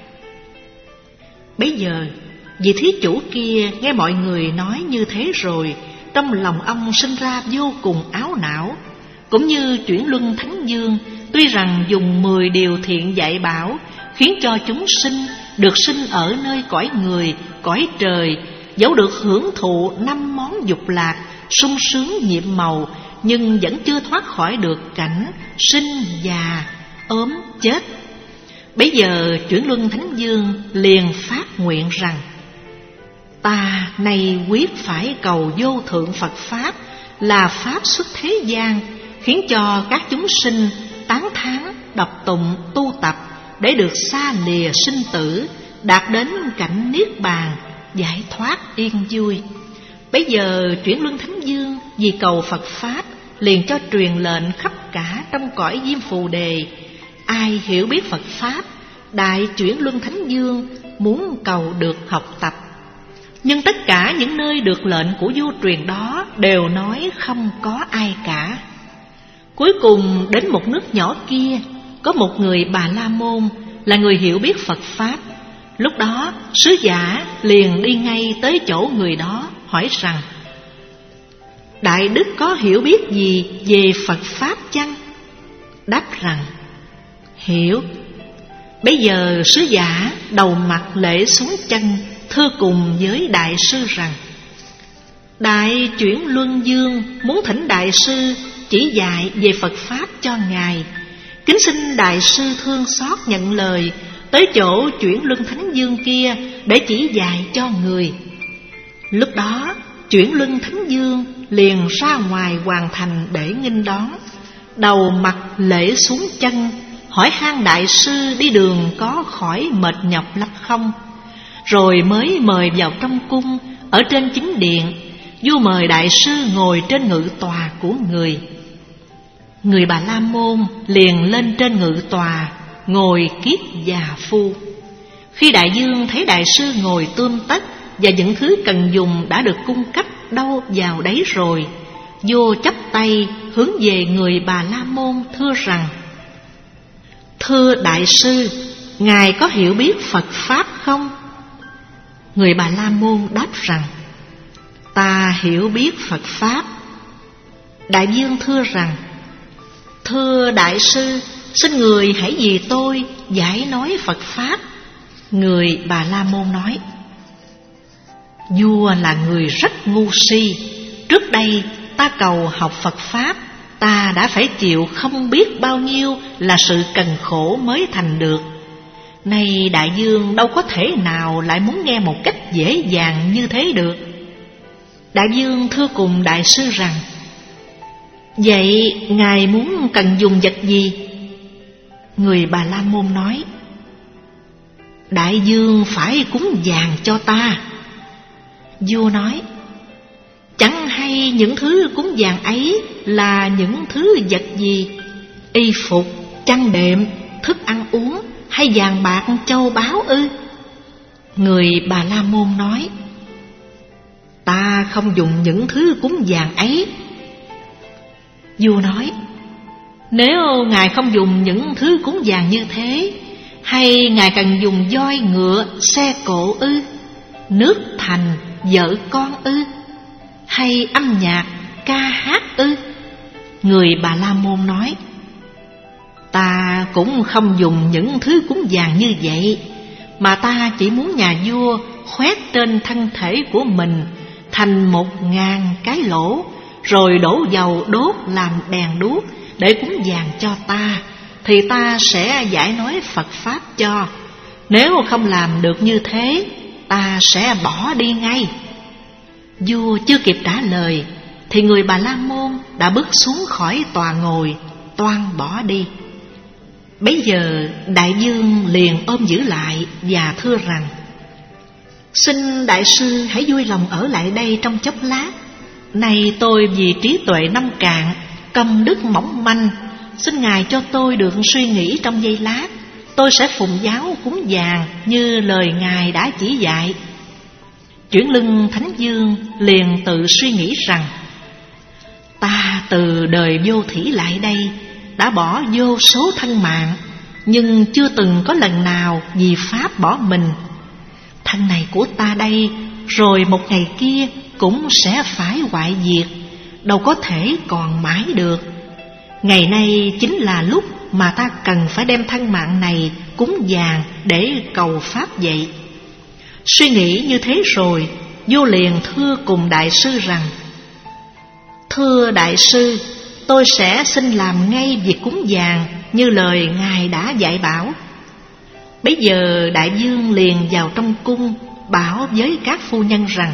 Bấy giờ vị thí chủ kia nghe mọi người nói như thế rồi, trong lòng ông sinh ra vô cùng áo não. Cũng như Chuyển Luân Thánh Dương, tuy rằng dùng mười điều thiện dạy bảo, khiến cho chúng sinh được sinh ở nơi cõi người, cõi trời, dẫu được hưởng thụ năm món dục lạc, sung sướng nhiệm màu, nhưng vẫn chưa thoát khỏi được cảnh sinh già, ốm chết. Bấy giờ Chuyển Luân Thánh Dương liền phát nguyện rằng: ta nay quyết phải cầu vô thượng Phật Pháp, là Pháp xuất thế gian, khiến cho các chúng sinh tán thán, đọc tụng, tu tập, để được xa lìa sinh tử, đạt đến cảnh niết bàn, giải thoát yên vui. Bấy giờ Chuyển Luân Thánh Dương vì cầu Phật Pháp, liền cho truyền lệnh khắp cả trong cõi Diêm Phù Đề: ai hiểu biết Phật Pháp, Đại Chuyển Luân Thánh Dương muốn cầu được học tập. Nhưng tất cả những nơi được lệnh của vua truyền đó đều nói không có ai cả. Cuối cùng đến một nước nhỏ kia, có một người Bà La Môn là người hiểu biết Phật Pháp. Lúc đó sứ giả liền đi ngay tới chỗ người đó, hỏi rằng: đại đức có hiểu biết gì về Phật Pháp chăng? Đáp rằng: hiểu. Bây giờ sứ giả đầu mặt lễ xuống chân, thưa cùng với đại sư rằng: Đại Chuyển Luân Dương muốn thỉnh đại sư chỉ dạy về Phật Pháp cho ngài. Kính xin đại sư thương xót nhận lời, tới chỗ Chuyển Luân Thánh Dương kia để chỉ dạy cho người. Lúc đó Chuyển Luân Thánh Dương liền ra ngoài hoàng thành để nghênh đón, đầu mặt lễ xuống chân, hỏi han đại sư đi đường có khỏi mệt nhọc lắm không. Rồi mới mời vào trong cung. Ở trên chính điện, vua mời đại sư ngồi trên ngự tòa của người. Người Bà La Môn liền lên trên ngự tòa, ngồi kiết già phu. Khi đại vương thấy đại sư ngồi tươm tất và những thứ cần dùng đã được cung cấp đâu vào đấy rồi, vua chắp tay hướng về người Bà La Môn thưa rằng: Thưa đại sư, ngài có hiểu biết Phật Pháp không? Người Bà La Môn đáp rằng: Ta hiểu biết Phật Pháp. Đại vương thưa rằng: Thưa đại sư, xin người hãy vì tôi giải nói Phật Pháp. Người Bà La Môn nói: Vua là người rất ngu si. Trước đây ta cầu học Phật Pháp, ta đã phải chịu không biết bao nhiêu là sự cần khổ mới thành được. Nay đại vương đâu có thể nào lại muốn nghe một cách dễ dàng như thế được. Đại vương thưa cùng đại sư rằng: Vậy ngài muốn cần dùng vật gì? Người Bà La Môn nói: Đại vương phải cúng vàng cho ta. Vua nói: Chẳng hay những thứ cúng vàng ấy là những thứ vật gì? Y phục, chăn đệm, thức ăn uống, hay vàng bạc châu báu ư? Người Bà La Môn nói: Ta không dùng những thứ cúng vàng ấy. Vua nói: Nếu ngài không dùng những thứ cúng vàng như thế, hay ngài cần dùng voi ngựa, xe cộ ư? Nước thành, vợ con ư? Hay âm nhạc, ca hát ư? Người Bà La Môn nói: Ta cũng không dùng những thứ cúng vàng như vậy, mà ta chỉ muốn nhà vua khoét trên thân thể của mình thành một ngàn cái lỗ, rồi đổ dầu đốt làm đèn đuốc để cúng vàng cho ta, thì ta sẽ giải nói Phật Pháp cho. Nếu không làm được như thế, ta sẽ bỏ đi ngay. Vua chưa kịp trả lời thì người Bà La Môn đã bước xuống khỏi tòa ngồi, toan bỏ đi. Bấy giờ đại vương liền ôm giữ lại và thưa rằng: Xin đại sư hãy vui lòng ở lại đây trong chốc lát. Này tôi vì trí tuệ nông cạn, công đức mỏng manh, xin ngài cho tôi được suy nghĩ trong giây lát. Tôi sẽ phụng giáo cúng vàng như lời ngài đã chỉ dạy. Chuyển Luân Thánh Dương liền tự suy nghĩ rằng: Ta từ đời vô thủy lại đây đã bỏ vô số thân mạng, nhưng chưa từng có lần nào vì Pháp bỏ mình. Thân này của ta đây rồi một ngày kia cũng sẽ phải hoại diệt, đâu có thể còn mãi được. Ngày nay chính là lúc mà ta cần phải đem thân mạng này cúng vàng để cầu Pháp vậy. Suy nghĩ như thế rồi, vua liền thưa cùng đại sư rằng: Thưa đại sư, tôi sẽ xin làm ngay việc cúng vàng như lời ngài đã dạy bảo. Bấy giờ đại vương liền vào trong cung, bảo với các phu nhân rằng: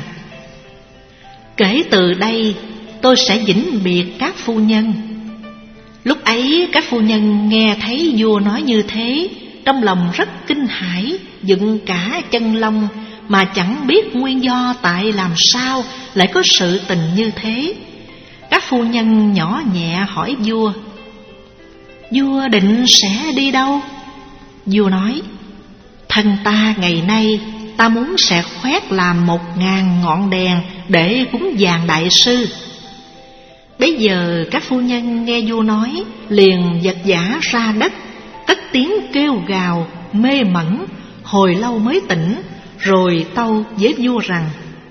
Kể từ đây tôi sẽ vĩnh biệt các phu nhân. Lúc ấy các phu nhân nghe thấy vua nói như thế, trong lòng rất kinh hãi, dựng cả chân lông, mà chẳng biết nguyên do tại làm sao lại có sự tình như thế. Các phu nhân nhỏ nhẹ hỏi vua: Vua định sẽ đi đâu? Vua nói: Thân ta ngày nay ta muốn sẽ khoét làm một ngàn ngọn đèn để cúng vàng đại sư. Bấy giờ các phu nhân nghe vua nói, liền vật vã ra đất, cất tiếng kêu gào mê mẩn, hồi lâu mới tỉnh, rồi tâu với vua rằng: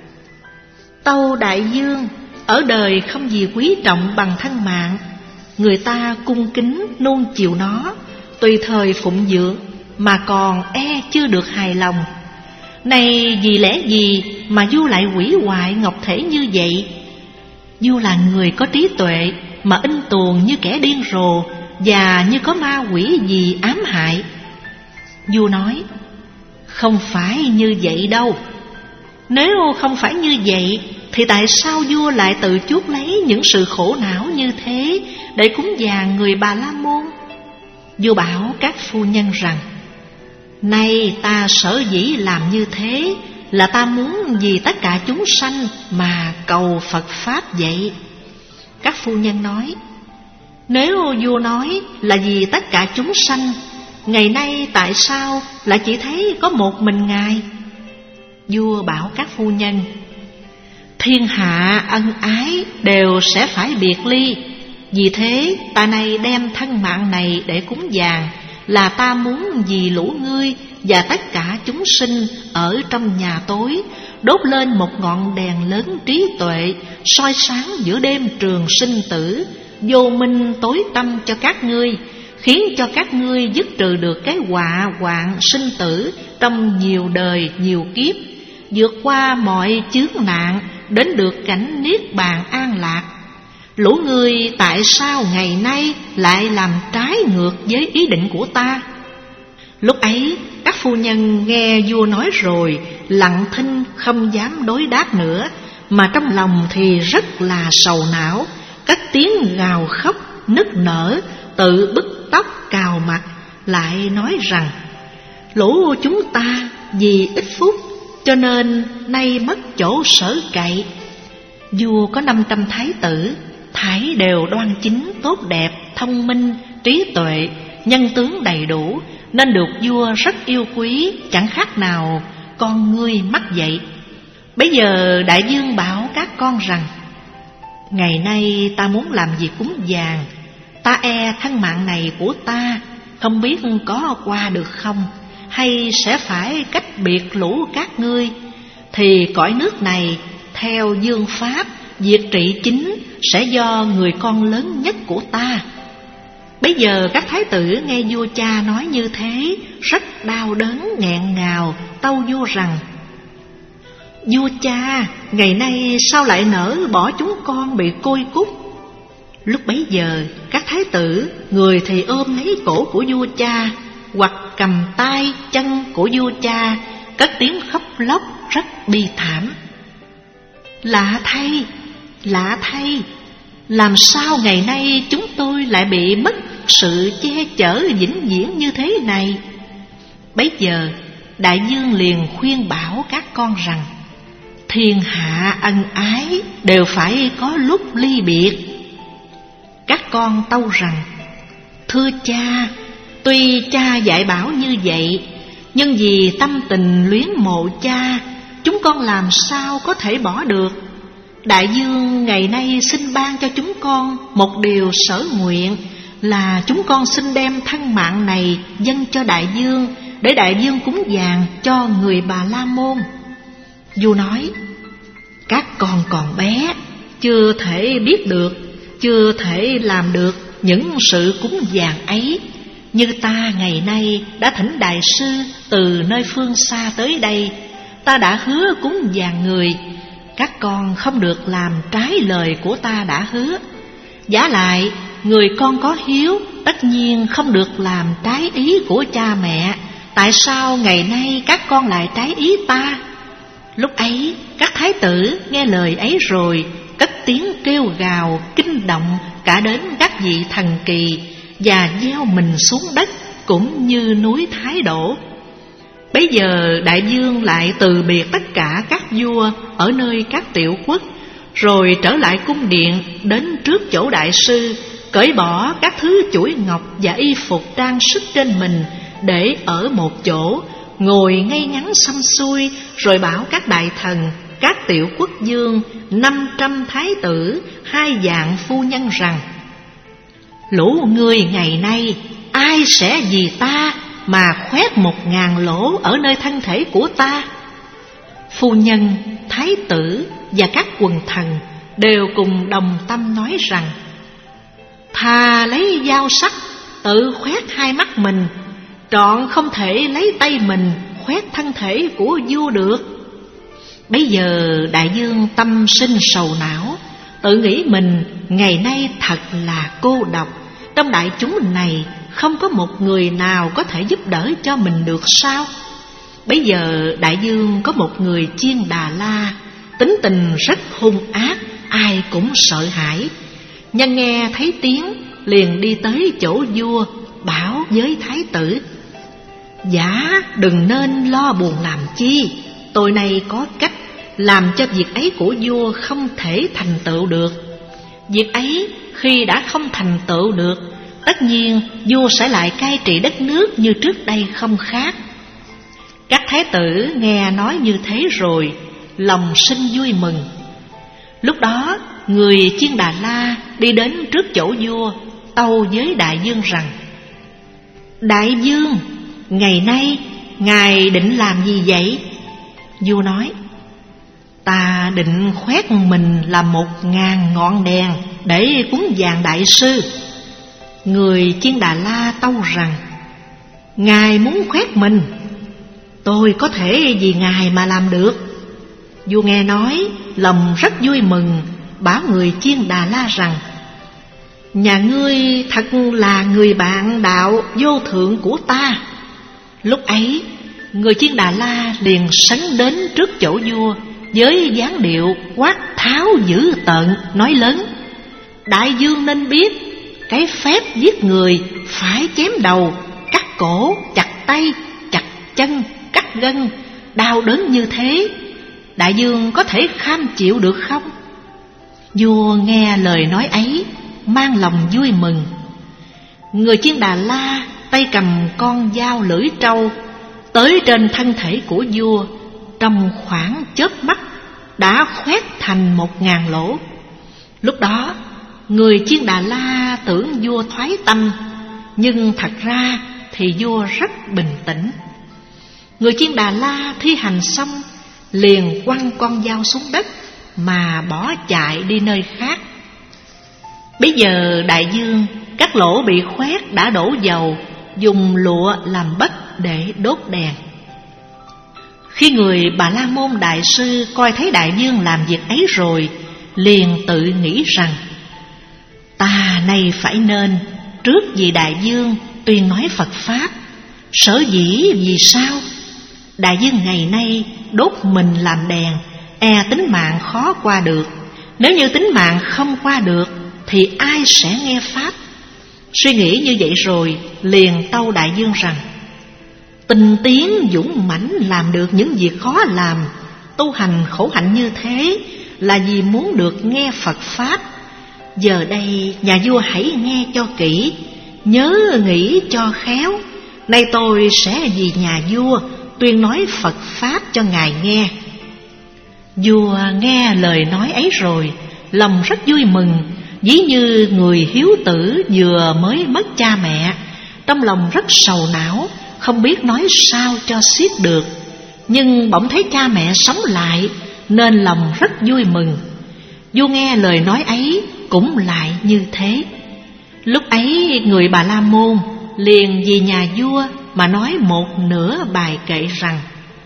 Tâu đại vương, ở đời không gì quý trọng bằng thân mạng. Người ta cung kính nuông chiều nó, tùy thời phụng dưỡng, mà còn e chưa được hài lòng. Này vì lẽ gì mà vua lại hủy hoại ngọc thể như vậy? Vua là người có trí tuệ, mà in tuồng như kẻ điên rồ, và như có ma quỷ gì ám hại. Vua nói: Không phải như vậy đâu. Nếu không phải như vậy thì tại sao vua lại tự chuốc lấy những sự khổ não như thế để cúng dường người Bà La Môn? Vua bảo các phu nhân rằng: nay ta sở dĩ làm như thế là ta muốn vì tất cả chúng sanh mà cầu Phật Pháp vậy. Các phu nhân nói: nếu vua nói là vì tất cả chúng sanh, ngày nay tại sao lại chỉ thấy có một mình Ngài? Vua bảo các phu nhân: thiên hạ ân ái đều sẽ phải biệt ly, vì thế ta nay đem thân mạng này để cúng dường, là ta muốn vì lũ ngươi và tất cả chúng sinh ở trong nhà tối đốt lên một ngọn đèn lớn trí tuệ, soi sáng giữa đêm trường sinh tử, vô minh tối tăm cho các ngươi, khiến cho các ngươi dứt trừ được cái họa hoạn sinh tử trong nhiều đời nhiều kiếp, vượt qua mọi chướng nạn, đến được cảnh niết bàn an lạc. Lũ ngươi tại sao ngày nay lại làm trái ngược với ý định của ta? Lúc ấy các phu nhân nghe vua nói rồi, lặng thinh không dám đối đáp nữa, mà trong lòng thì rất là sầu não, cất tiếng gào khóc nức nở, tự bứt tóc cào mặt, lại nói rằng: lũ chúng ta vì ít phút cho nên nay mất chỗ sở cậy. Vua có năm trăm thái tử, thảy đều đoan chính, tốt đẹp, thông minh, trí tuệ, nhân tướng đầy đủ, nên được vua rất yêu quý, chẳng khác nào con ngươi mắt vậy. Bấy giờ đại vương bảo các con rằng: ngày nay ta muốn làm việc cúng dường, ta e thân mạng này của ta không biết có qua được không, hay sẽ phải cách biệt lũ các ngươi, thì cõi nước này theo vương pháp, việc trị chính sẽ do người con lớn nhất của ta. Bấy giờ các thái tử nghe vua cha nói như thế, rất đau đớn nghẹn ngào, tâu vua rằng: vua cha, ngày nay sao lại nỡ bỏ chúng con bị côi cút? Lúc bấy giờ các thái tử, người thì ôm lấy cổ của vua cha, hoặc cầm tay chân của vua cha, cất tiếng khóc lóc rất bi thảm. Lạ thay, lạ thay, làm sao ngày nay chúng tôi lại bị mất sự che chở vĩnh viễn như thế này? Bấy giờ đại vương liền khuyên bảo các con rằng: thiên hạ ân ái đều phải có lúc ly biệt. Các con tâu rằng: thưa cha, tuy cha dạy bảo như vậy, nhưng vì tâm tình luyến mộ cha, chúng con làm sao có thể bỏ được. Đại vương ngày nay xin ban cho chúng con một điều sở nguyện, là chúng con xin đem thân mạng này dâng cho đại vương, để đại vương cúng dường cho người Bà La Môn. Vua nói: các con còn bé, chưa thể biết được, chưa thể làm được những sự cúng dường ấy. Như ta ngày nay đã thỉnh đại sư từ nơi phương xa tới đây, ta đã hứa cúng dường người, các con không được làm trái lời của ta đã hứa. Vả lại, người con có hiếu tất nhiên không được làm trái ý của cha mẹ, tại sao ngày nay các con lại trái ý ta? Lúc ấy các thái tử nghe lời ấy rồi, cất tiếng kêu gào kinh động cả đến các vị thần kỳ, và gieo mình xuống đất cũng như núi Thái đổ. Bấy giờ đại vương lại từ biệt tất cả các vua ở nơi các tiểu quốc, rồi trở lại cung điện, đến trước chỗ đại sư, cởi bỏ các thứ chuỗi ngọc và y phục trang sức trên mình, để ở một chỗ ngồi ngay ngắn xăm xuôi, rồi bảo các đại thần, các tiểu quốc vương, năm trăm thái tử, hai vạn phu nhân rằng: lũ ngươi ngày nay ai sẽ vì ta mà khoét một ngàn lỗ ở nơi thân thể của ta? Phu nhân, thái tử và các quần thần đều cùng đồng tâm nói rằng: thà lấy dao sắc tự khoét hai mắt mình, trọn không thể lấy tay mình khoét thân thể của vua được. Bấy giờ đại vương tâm sinh sầu não, tự nghĩ mình ngày nay thật là cô độc, trong đại chúng này không có một người nào có thể giúp đỡ cho mình được sao? Bấy giờ đại vương có một người chiên Đà La, tính tình rất hung ác, ai cũng sợ hãi. Nhân nghe thấy tiếng liền đi tới chỗ vua, bảo với thái tử: Dạ đừng nên lo buồn làm chi, tôi này có cách làm cho việc ấy của vua không thể thành tựu được. Việc ấy khi đã không thành tựu được, tất nhiên vua sẽ lại cai trị đất nước như trước đây không khác. Các thái tử nghe nói như thế rồi, lòng sinh vui mừng. Lúc đó người Chiên Đà La đi đến trước chỗ vua, tâu với đại vương rằng: Đại vương, ngày nay ngài định làm gì vậy? Vua nói: Ta định khoét mình làm một ngàn ngọn đèn để cúng dường đại sư. Người Chiên Đà La tâu rằng: Ngài muốn khoét mình, tôi có thể vì ngài mà làm được. Vua nghe nói, lòng rất vui mừng, bảo người Chiên Đà La rằng: Nhà ngươi thật là người bạn đạo vô thượng của ta. Lúc ấy người Chiên Đà La liền sấn đến trước chỗ vua, với dáng điệu quát tháo dữ tợn, nói lớn: Đại vương nên biết, cái phép giết người phải chém đầu, cắt cổ, chặt tay, chặt chân, cắt gân, đau đớn như thế, đại vương có thể kham chịu được không? Vua nghe lời nói ấy, mang lòng vui mừng. Người Chiên Đà La tay cầm con dao lưỡi trâu, tới trên thân thể của vua, trong khoảng chớp mắt đã khoét thành một ngàn lỗ. Lúc đó người Chiên Đà La tưởng vua thoái tâm, nhưng thật ra thì vua rất bình tĩnh. Người Chiên Đà La thi hành xong, liền quăng con dao xuống đất mà bỏ chạy đi nơi khác. Bây giờ đại vương, các lỗ bị khoét đã đổ dầu, dùng lụa làm bất để đốt đèn. Khi người Bà La Môn đại sư coi thấy đại vương làm việc ấy rồi, liền tự nghĩ rằng: Ta nay phải nên trước vì đại vương tuyên nói Phật Pháp. Sở dĩ vì sao? Đại vương ngày nay đốt mình làm đèn, e tính mạng khó qua được. Nếu như tính mạng không qua được, thì ai sẽ nghe Pháp? Suy nghĩ như vậy rồi, liền tâu đại vương rằng: Tinh tiến dũng mãnh làm được những việc khó làm, tu hành khổ hạnh như thế là vì muốn được nghe Phật Pháp. Giờ đây nhà vua hãy nghe cho kỹ, nhớ nghĩ cho khéo. Nay tôi sẽ vì nhà vua tuyên nói Phật Pháp cho ngài nghe. Vua nghe lời nói ấy rồi, lòng rất vui mừng, ví như người hiếu tử vừa mới mất cha mẹ, trong lòng rất sầu não, không biết nói sao cho xiết được. Nhưng bỗng thấy cha mẹ sống lại, nên lòng rất vui mừng. Vua nghe lời nói ấy cũng lại như thế. Lúc ấy người Bà La Môn liền vì nhà vua mà nói một nửa bài kệ rằng: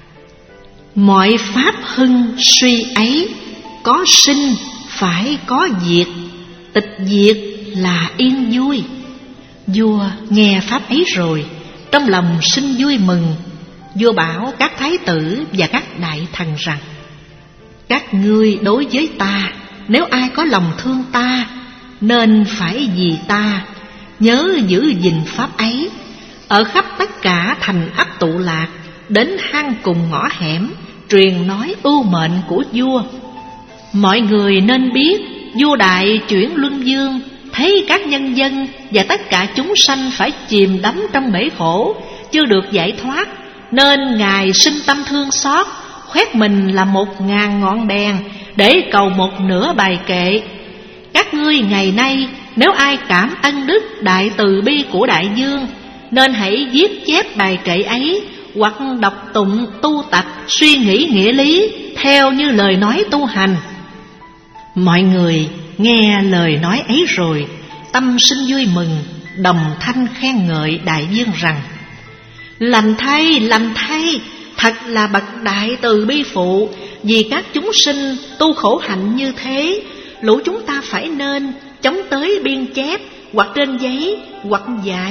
Mọi pháp hưng suy ấy, có sinh phải có diệt, tịch diệt là yên vui. Vua nghe pháp ấy rồi, trong lòng sinh vui mừng. Vua bảo các thái tử và các đại thần rằng: Các ngươi đối với ta, nếu ai có lòng thương ta, nên phải vì ta nhớ giữ gìn pháp ấy. Ở khắp tất cả thành ấp tụ lạc, đến hang cùng ngõ hẻm, truyền nói ưu mệnh của vua. Mọi người nên biết, vua đại chuyển luân dương, thấy các nhân dân và tất cả chúng sanh phải chìm đắm trong bể khổ, chưa được giải thoát, nên ngài sinh tâm thương xót, khoét mình làm một ngàn ngọn đèn để cầu một nửa bài kệ. Các ngươi ngày nay nếu ai cảm ân đức đại từ bi của đại vương, nên hãy viết chép bài kệ ấy, hoặc đọc tụng tu tập, suy nghĩ nghĩa lý theo như lời nói tu hành. Mọi người nghe lời nói ấy rồi, tâm sinh vui mừng, đồng thanh khen ngợi đại vương rằng: Lành thay, lành thay, thật là bậc đại từ bi phụ. Vì các chúng sinh tu khổ hạnh như thế, lũ chúng ta phải nên chống tới biên chép, hoặc trên giấy, hoặc giải,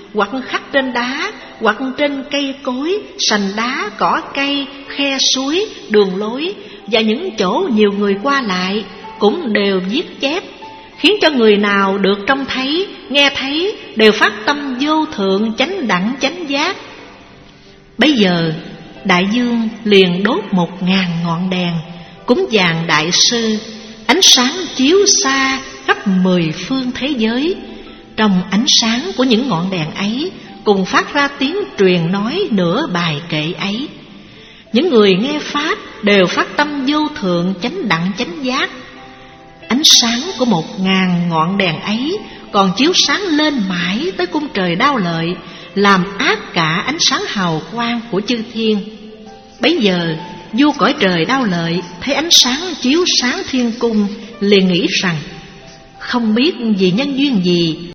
hoặc khắc trên đá, hoặc trên cây cối, sành đá, cỏ cây, khe suối, đường lối và những chỗ nhiều người qua lại, cũng đều viết chép, khiến cho người nào được trông thấy, nghe thấy đều phát tâm vô thượng chánh đẳng chánh giác. Bấy giờ đại dương liền đốt một ngàn ngọn đèn cúng dường đại sư, ánh sáng chiếu xa khắp mười phương thế giới. Trong ánh sáng của những ngọn đèn ấy cùng phát ra tiếng truyền nói nửa bài kệ ấy. Những người nghe pháp đều phát tâm vô thượng chánh đẳng chánh giác. Ánh sáng của một ngàn ngọn đèn ấy còn chiếu sáng lên mãi tới cung trời Đao Lợi, làm át cả ánh sáng hào quang của chư thiên. Bấy giờ vua cõi trời Đao Lợi thấy ánh sáng chiếu sáng thiên cung, liền nghĩ rằng không biết vì nhân duyên gì